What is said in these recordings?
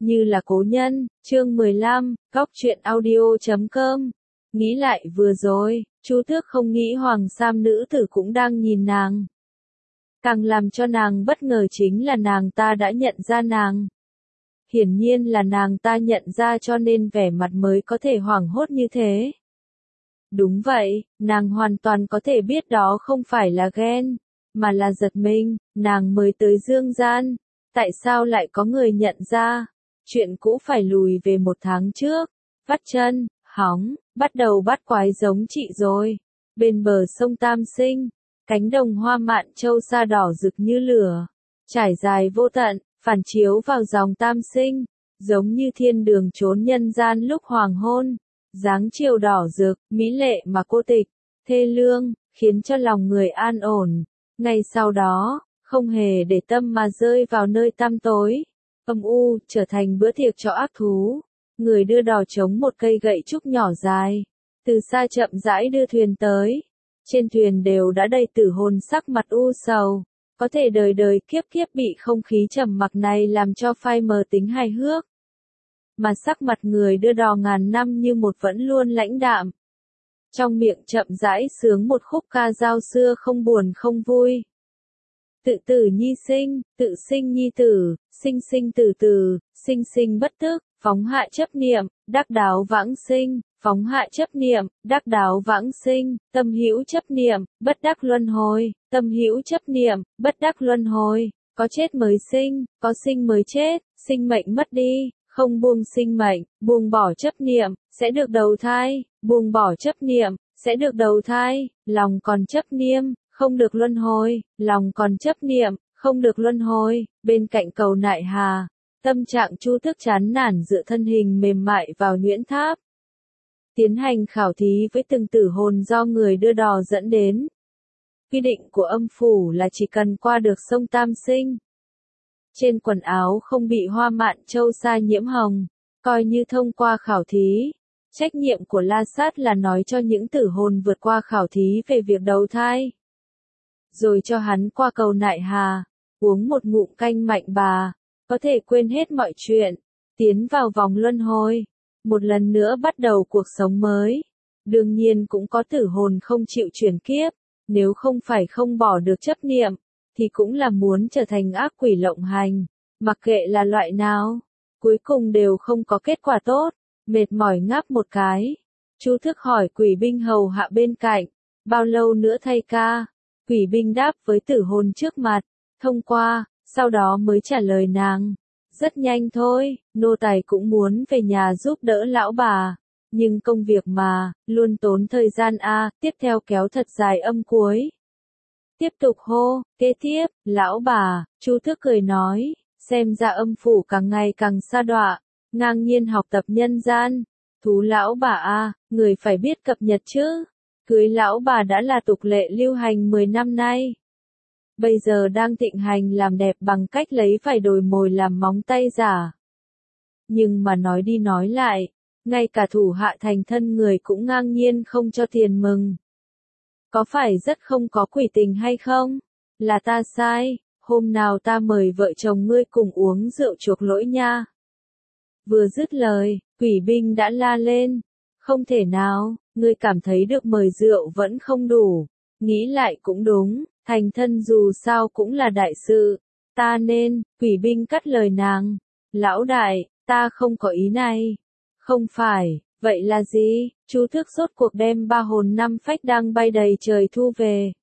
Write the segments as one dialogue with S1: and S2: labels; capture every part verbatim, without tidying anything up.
S1: Như là cố nhân, chương mười lăm, góc truyện audio chấm com. Nghĩ lại vừa rồi, Chu Tước không nghĩ Hoàng Sam nữ tử cũng đang nhìn nàng. Càng làm cho nàng bất ngờ chính là nàng ta đã nhận ra nàng. Hiển nhiên là nàng ta nhận ra cho nên vẻ mặt mới có thể hoảng hốt như thế. Đúng vậy, nàng hoàn toàn có thể biết đó không phải là ghen, mà là giật mình, nàng mới tới dương gian. Tại sao lại có người nhận ra? Chuyện cũ phải lùi về một tháng trước. Vắt chân, hóng, bắt đầu bắt quái giống chị rồi. Bên bờ sông Tam Sinh, cánh đồng hoa mạn châu sa đỏ rực như lửa, trải dài vô tận, phản chiếu vào dòng Tam Sinh, giống như thiên đường trốn nhân gian lúc hoàng hôn. Dáng chiều đỏ rực, mỹ lệ mà cô tịch, thê lương, khiến cho lòng người an ổn. Ngay sau đó, không hề để tâm mà rơi vào nơi tăm tối, âm u, trở thành bữa tiệc cho ác thú. Người đưa đò chống một cây gậy trúc nhỏ dài, từ xa chậm rãi đưa thuyền tới. Trên thuyền đều đã đầy tử hồn sắc mặt u sầu, có thể đời đời kiếp kiếp bị không khí trầm mặc này làm cho phai mờ tính hài hước. Mà sắc mặt người đưa đò ngàn năm như một vẫn luôn lãnh đạm. Trong miệng chậm rãi sướng một khúc ca dao xưa không buồn không vui. Tự tử nhi sinh, tự sinh nhi tử, sinh sinh tử tử, sinh sinh bất tức, phóng hạ chấp niệm, đắc đạo vãng sinh, phóng hạ chấp niệm, đắc đạo vãng sinh, tâm hữu chấp niệm, bất đắc luân hồi, tâm hữu chấp niệm, bất đắc luân hồi, có chết mới sinh, có sinh mới chết, sinh mệnh mất đi, không buông sinh mệnh, buông bỏ chấp niệm, sẽ được đầu thai, buông bỏ chấp niệm, sẽ được đầu thai, lòng còn chấp niệm, không được luân hồi, lòng còn chấp niệm, không được luân hồi. Bên cạnh cầu Nại Hà, tâm trạng Chu Tước chán nản dựa thân hình mềm mại vào nhuyễn tháp. Tiến hành khảo thí với từng tử hồn do người đưa đò dẫn đến. Quy định của âm phủ là chỉ cần qua được sông Tam Sinh, trên quần áo không bị hoa mạn châu sa nhiễm hồng, coi như thông qua khảo thí. Trách nhiệm của La Sát là nói cho những tử hồn vượt qua khảo thí về việc đầu thai, rồi cho hắn qua cầu Nại Hà, uống một ngụm canh mạnh bà, có thể quên hết mọi chuyện, tiến vào vòng luân hồi, một lần nữa bắt đầu cuộc sống mới. Đương nhiên cũng có tử hồn không chịu chuyển kiếp, nếu không phải không bỏ được chấp niệm, thì cũng là muốn trở thành ác quỷ lộng hành, mặc kệ là loại nào, cuối cùng đều không có kết quả tốt. Mệt mỏi ngáp một cái, Chu Tước hỏi quỷ binh hầu hạ bên cạnh, bao lâu nữa thay ca? Quỷ binh đáp với tử hồn trước mặt, thông qua, sau đó mới trả lời nàng. Rất nhanh thôi, nô tài cũng muốn về nhà giúp đỡ lão bà, nhưng công việc mà, luôn tốn thời gian a. Tiếp theo kéo thật dài âm cuối. Tiếp tục hô, kế tiếp, lão bà, Chu Tước cười nói, xem ra âm phủ càng ngày càng sa đọa, ngang nhiên học tập nhân gian. Thú lão bà a, người phải biết cập nhật chứ. Cưới lão bà đã là tục lệ lưu hành mười năm nay. Bây giờ đang thịnh hành làm đẹp bằng cách lấy vải đồi mồi làm móng tay giả. Nhưng mà nói đi nói lại, ngay cả thủ hạ thành thân người cũng ngang nhiên không cho tiền mừng. Có phải rất không có quỷ tình hay không? Là ta sai, hôm nào ta mời vợ chồng ngươi cùng uống rượu chuộc lỗi nha. Vừa dứt lời, quỷ binh đã la lên. Không thể nào, ngươi cảm thấy được mời rượu vẫn không đủ. Nghĩ lại cũng đúng, thành thân dù sao cũng là đại sự. Ta nên, quỷ binh cắt lời nàng. Lão đại, ta không có ý này. Không phải, vậy là gì? Chu Tước rốt cuộc đem ba hồn năm phách đang bay đầy trời thu về.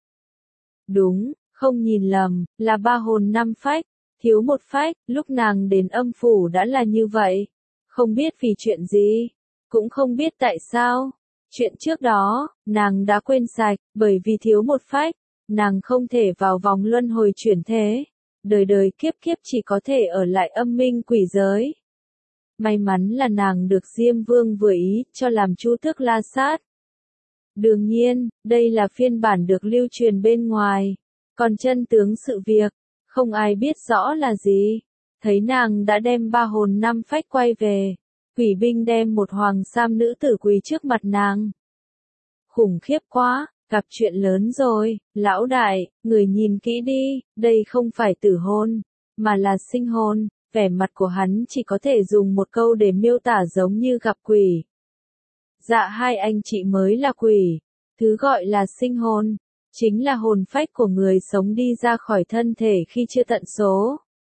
S1: Đúng, không nhìn lầm, là ba hồn năm phách, thiếu một phách, lúc nàng đến âm phủ đã là như vậy. Không biết vì chuyện gì, cũng không biết tại sao. Chuyện trước đó, nàng đã quên sạch, bởi vì thiếu một phách, nàng không thể vào vòng luân hồi chuyển thế. Đời đời kiếp kiếp chỉ có thể ở lại âm minh quỷ giới. May mắn là nàng được Diêm Vương vừa ý, cho làm Chu Tước La Sát. Đương nhiên, đây là phiên bản được lưu truyền bên ngoài. Còn chân tướng sự việc, không ai biết rõ là gì. Thấy nàng đã đem ba hồn năm phách quay về, quỷ binh đem một hoàng sam nữ tử quỳ trước mặt nàng. Khủng khiếp quá, gặp chuyện lớn rồi, lão đại, người nhìn kỹ đi, đây không phải tử hồn, mà là sinh hồn. vẻ mặt của hắn chỉ có thể dùng một câu để miêu tả giống như gặp quỷ. Dạ hai anh chị mới là quỷ, thứ gọi là sinh hồn, chính là hồn phách của người sống đi ra khỏi thân thể khi chưa tận số.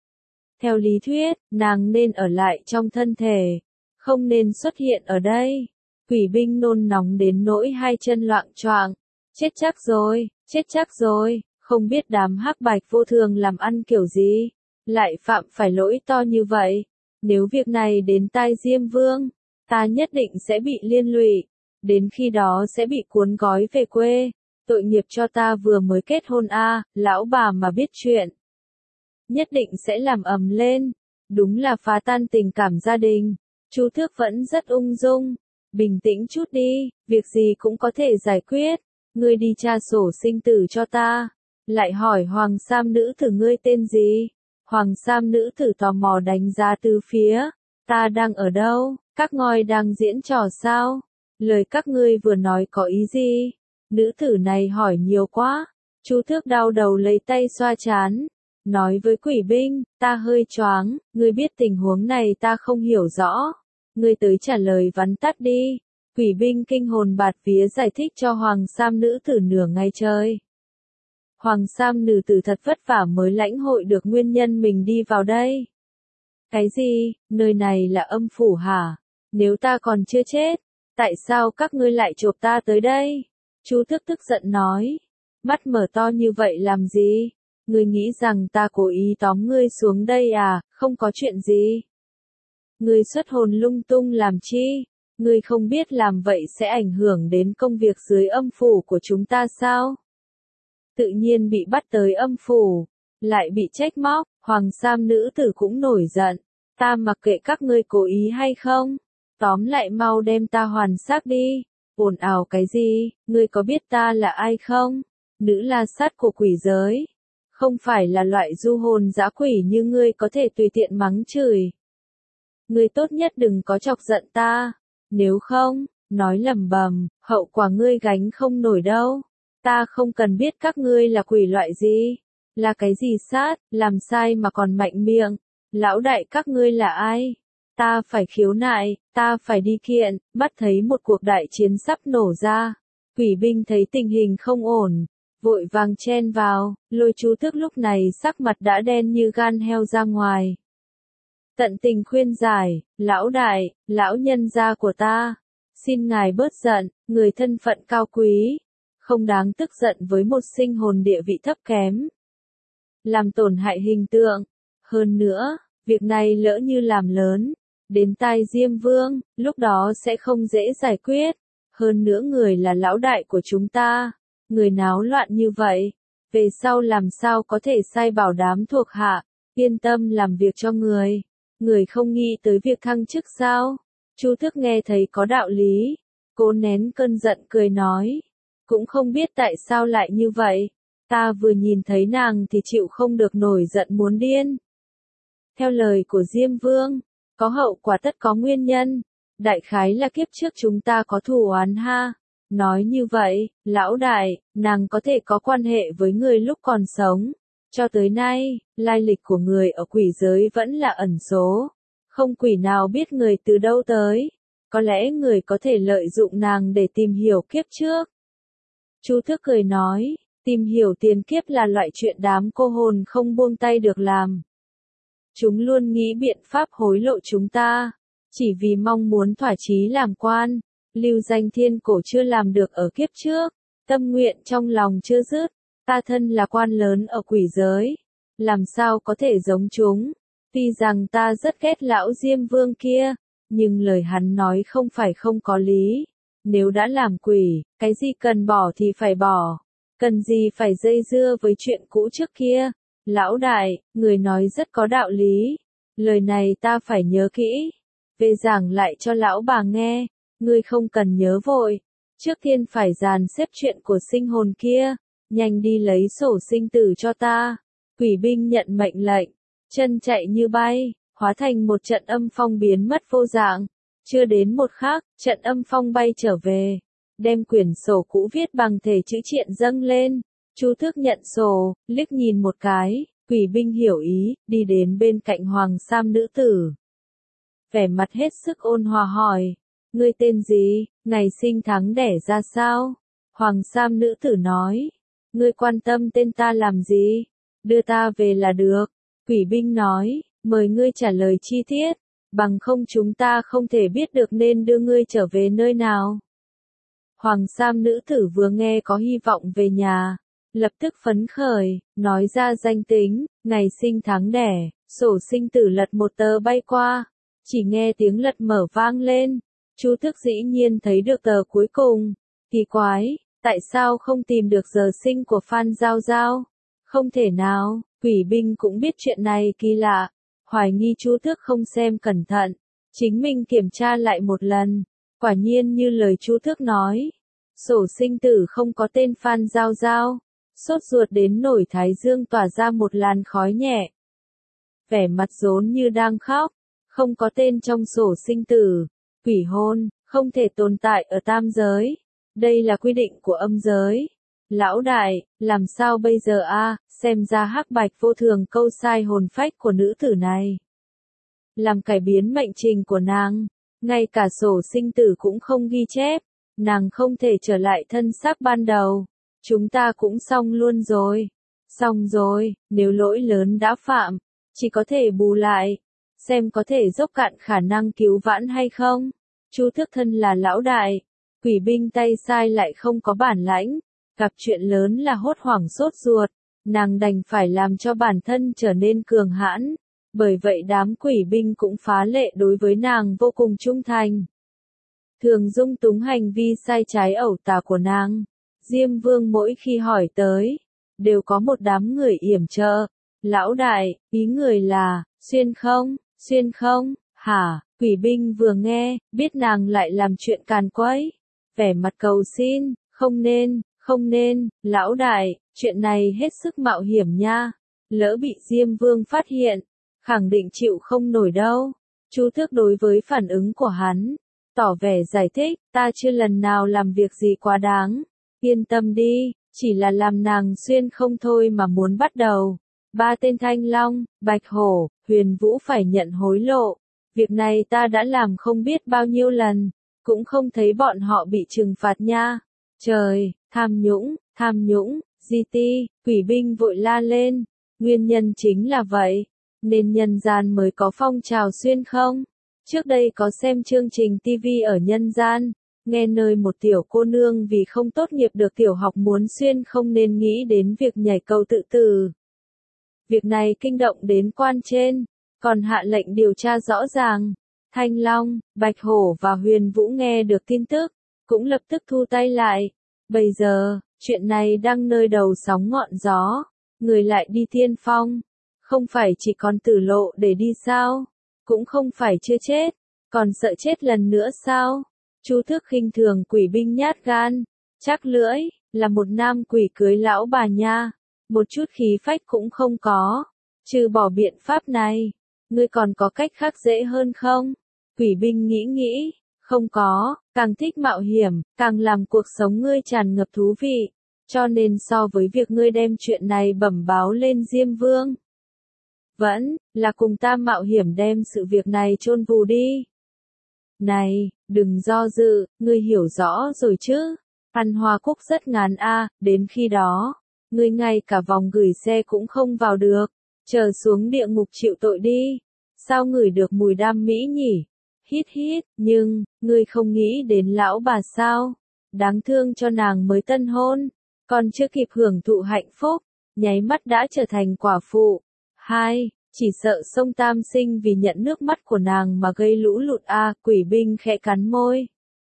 S1: Theo lý thuyết, nàng nên ở lại trong thân thể, không nên xuất hiện ở đây. Quỷ binh nôn nóng đến nỗi hai chân loạng choạng, chết chắc rồi, chết chắc rồi, không biết đám hắc bạch vô thường làm ăn kiểu gì, lại phạm phải lỗi to như vậy. Nếu việc này đến tai Diêm Vương, ta nhất định sẽ bị liên lụy, đến khi đó sẽ bị cuốn gói về quê. Tội nghiệp cho ta vừa mới kết hôn a, à, lão bà mà biết chuyện, nhất định sẽ làm ầm lên, đúng là phá tan tình cảm gia đình. Chu Thước vẫn rất ung dung, bình tĩnh chút đi, việc gì cũng có thể giải quyết, ngươi đi tra sổ sinh tử cho ta. Lại hỏi Hoàng Sam nữ tử ngươi tên gì? Hoàng Sam nữ tử tò mò đánh giá từ phía, ta đang ở đâu, các ngôi đang diễn trò sao? Lời các ngươi vừa nói có ý gì? Nữ tử này hỏi nhiều quá. Chu Thước đau đầu lấy tay xoa trán, nói với quỷ binh, ta hơi choáng, ngươi biết tình huống này ta không hiểu rõ, ngươi tới trả lời vắn tắt đi. Quỷ binh kinh hồn bạt vía giải thích cho Hoàng Sam nữ tử nửa ngày trời. Hoàng Sam nữ tử thật vất vả mới lãnh hội được nguyên nhân mình đi vào đây. Cái gì, nơi này là âm phủ hả? Nếu ta còn chưa chết, tại sao các ngươi lại chộp ta tới đây? Chu Thước tức giận nói, mắt mở to như vậy làm gì? Ngươi nghĩ rằng ta cố ý tóm ngươi xuống đây à, không có chuyện gì. Ngươi xuất hồn lung tung làm chi? Ngươi không biết làm vậy sẽ ảnh hưởng đến công việc dưới âm phủ của chúng ta sao? Tự nhiên bị bắt tới âm phủ, lại bị trách móc, Hoàng Sam nữ tử cũng nổi giận. Ta mặc kệ các ngươi cố ý hay không, tóm lại mau đem ta hoàn xác đi. Ồn ào cái gì, ngươi có biết ta là ai không? Nữ la sát của quỷ giới, không phải là loại du hồn dã quỷ như ngươi có thể tùy tiện mắng chửi. Ngươi tốt nhất đừng có chọc giận ta, nếu không, nói lầm bầm, hậu quả ngươi gánh không nổi đâu. Ta không cần biết các ngươi là quỷ loại gì, là cái gì sát, làm sai mà còn mạnh miệng. Lão đại các ngươi là ai? Ta phải khiếu nại, ta phải đi kiện, bắt thấy một cuộc đại chiến sắp nổ ra. Quỷ binh thấy tình hình không ổn, vội vàng chen vào, lôi Chu Thước lúc này sắc mặt đã đen như gan heo ra ngoài. Tận tình khuyên giải, lão đại, lão nhân gia của ta, xin ngài bớt giận, người thân phận cao quý, không đáng tức giận với một sinh hồn địa vị thấp kém, làm tổn hại hình tượng. Hơn nữa, việc này lỡ như làm lớn, đến tai Diêm Vương, lúc đó sẽ không dễ giải quyết. Hơn nữa người là lão đại của chúng ta, người náo loạn như vậy, về sau làm sao có thể sai bảo đám thuộc hạ, yên tâm làm việc cho người. Người không nghĩ tới việc thăng chức sao? Chu Thước nghe thấy có đạo lý, cố nén cơn giận cười nói, cũng không biết tại sao lại như vậy, ta vừa nhìn thấy nàng thì chịu không được nổi giận muốn điên. Theo lời của Diêm Vương, có hậu quả tất có nguyên nhân, đại khái là kiếp trước chúng ta có thù oán ha. Nói như vậy, lão đại, nàng có thể có quan hệ với người lúc còn sống. Cho tới nay, lai lịch của người ở quỷ giới vẫn là ẩn số. Không quỷ nào biết người từ đâu tới. Có lẽ người có thể lợi dụng nàng để tìm hiểu kiếp trước. Chu Thước cười nói, tìm hiểu tiền kiếp là loại chuyện đám cô hồn không buông tay được làm. Chúng luôn nghĩ biện pháp hối lộ chúng ta, chỉ vì mong muốn thỏa chí làm quan. Lưu danh thiên cổ chưa làm được ở kiếp trước, tâm nguyện trong lòng chưa dứt. Ta thân là quan lớn ở quỷ giới, làm sao có thể giống chúng. Tuy rằng ta rất ghét lão Diêm Vương kia, nhưng lời hắn nói không phải không có lý. Nếu đã làm quỷ, cái gì cần bỏ thì phải bỏ, cần gì phải dây dưa với chuyện cũ trước kia. Lão đại, người nói rất có đạo lý, lời này ta phải nhớ kỹ, về giảng lại cho lão bà nghe. Ngươi không cần nhớ vội, trước tiên phải dàn xếp chuyện của sinh hồn kia, nhanh đi lấy sổ sinh tử cho ta. Quỷ binh nhận mệnh lệnh, chân chạy như bay, hóa thành một trận âm phong biến mất vô dạng. Chưa đến một khắc, trận âm phong bay trở về, đem quyển sổ cũ viết bằng thể chữ triện dâng lên. Chu Thước nhận sổ, liếc nhìn một cái, Quỷ binh hiểu ý, đi đến bên cạnh hoàng sam nữ tử. Vẻ mặt hết sức ôn hòa hỏi, ngươi tên gì, ngày sinh tháng đẻ ra sao? Hoàng sam nữ tử nói, ngươi quan tâm tên ta làm gì? Đưa ta về là được. Quỷ binh nói, mời ngươi trả lời chi tiết, bằng không chúng ta không thể biết được nên đưa ngươi trở về nơi nào. Hoàng sam nữ tử vừa nghe có hy vọng về nhà, lập tức phấn khởi, nói ra danh tính, ngày sinh tháng đẻ, sổ sinh tử lật một tờ bay qua, chỉ nghe tiếng lật mở vang lên, Chu Tước dĩ nhiên thấy được tờ cuối cùng, kỳ quái, tại sao không tìm được giờ sinh của Phan Giao Giao? Không thể nào, quỷ binh cũng biết chuyện này kỳ lạ, hoài nghi Chu Tước không xem cẩn thận, chính mình kiểm tra lại một lần, quả nhiên như lời Chu Tước nói, sổ sinh tử không có tên Phan Giao Giao, sốt ruột đến nổi thái dương tỏa ra một làn khói nhẹ. Vẻ mặt rốn như đang khóc, không có tên trong sổ sinh tử, quỷ hôn, không thể tồn tại ở tam giới, đây là quy định của âm giới. Lão đại, làm sao bây giờ a? Xem ra hắc bạch vô thường câu sai hồn phách của nữ tử này. Làm cải biến mệnh trình của nàng, ngay cả sổ sinh tử cũng không ghi chép, nàng không thể trở lại thân xác ban đầu. Chúng ta cũng xong luôn rồi. Xong rồi, nếu lỗi lớn đã phạm, chỉ có thể bù lại, xem có thể dốc cạn khả năng cứu vãn hay không. Chu Tước thân là lão đại, quỷ binh tay sai lại không có bản lãnh, gặp chuyện lớn là hốt hoảng sốt ruột, nàng đành phải làm cho bản thân trở nên cường hãn, bởi vậy đám quỷ binh cũng phá lệ đối với nàng vô cùng trung thành. Thường dung túng hành vi sai trái ẩu tả của nàng, Diêm Vương mỗi khi hỏi tới, đều có một đám người yểm trợ. Lão đại, ý người là, xuyên không, xuyên không, hả? Quỷ binh vừa nghe, biết nàng lại làm chuyện càn quấy, vẻ mặt cầu xin, không nên, không nên, lão đại, chuyện này hết sức mạo hiểm nha, lỡ bị Diêm Vương phát hiện, khẳng định chịu không nổi đâu. Chu Tước đối với phản ứng của hắn, tỏ vẻ giải thích, ta chưa lần nào làm việc gì quá đáng, yên tâm đi, chỉ là làm nàng xuyên không thôi mà muốn bắt đầu. Ba tên Thanh Long, Bạch Hổ, Huyền Vũ phải nhận hối lộ, việc này ta đã làm không biết bao nhiêu lần, cũng không thấy bọn họ bị trừng phạt nha. Trời, tham nhũng, tham nhũng, di ti, quỷ binh vội la lên, nguyên nhân chính là vậy, nên nhân gian mới có phong trào xuyên không. Trước đây có xem chương trình ti vi ở nhân gian, nghe nơi một tiểu cô nương vì không tốt nghiệp được tiểu học muốn xuyên không nên nghĩ đến việc nhảy cầu tự tử. Việc này kinh động đến quan trên, còn hạ lệnh điều tra rõ ràng. Thanh Long, Bạch Hổ và Huyền Vũ nghe được tin tức, cũng lập tức thu tay lại. Bây giờ, chuyện này đang nơi đầu sóng ngọn gió, người lại đi tiên phong, không phải chỉ còn tử lộ để đi sao? Cũng không phải chưa chết, còn sợ chết lần nữa sao? Chu Tước khinh thường quỷ binh nhát gan, chắc lưỡi, là một nam quỷ cưới lão bà nha, một chút khí phách cũng không có, trừ bỏ biện pháp này, ngươi còn có cách khác dễ hơn không? Quỷ binh nghĩ nghĩ, không có, càng thích mạo hiểm, càng làm cuộc sống ngươi tràn ngập thú vị, cho nên so với việc ngươi đem chuyện này bẩm báo lên Diêm Vương, vẫn là cùng ta mạo hiểm đem sự việc này chôn vùi đi. Này, đừng do dự, ngươi hiểu rõ rồi chứ? Ăn hoa cúc rất ngán a, đến khi đó, ngươi ngay cả vòng gửi xe cũng không vào được, chờ xuống địa ngục chịu tội đi. Sao ngửi được mùi đam mỹ nhỉ? Hít hít, nhưng, ngươi không nghĩ đến lão bà sao? Đáng thương cho nàng mới tân hôn, còn chưa kịp hưởng thụ hạnh phúc, nháy mắt đã trở thành quả phụ. Hai, chỉ sợ sông Tam Sinh vì nhận nước mắt của nàng mà gây lũ lụt a, à, quỷ binh khẽ cắn môi.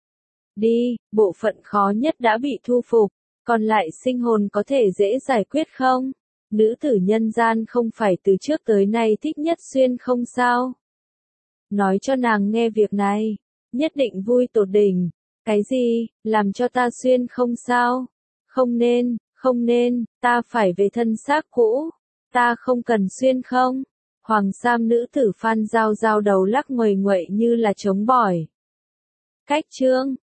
S1: Đi, bộ phận khó nhất đã bị thu phục, còn lại sinh hồn có thể dễ giải quyết không? Nữ tử nhân gian không phải từ trước tới nay thích nhất xuyên không sao? Nói cho nàng nghe việc này, nhất định vui tột đỉnh. Cái gì, làm cho ta xuyên không sao? Không nên, không nên, ta phải về thân xác cũ. Ta không cần xuyên không? Hoàng sam nữ tử Phan Giao Giao đầu lắc nguầy nguậy như là trống bỏi. Cách chương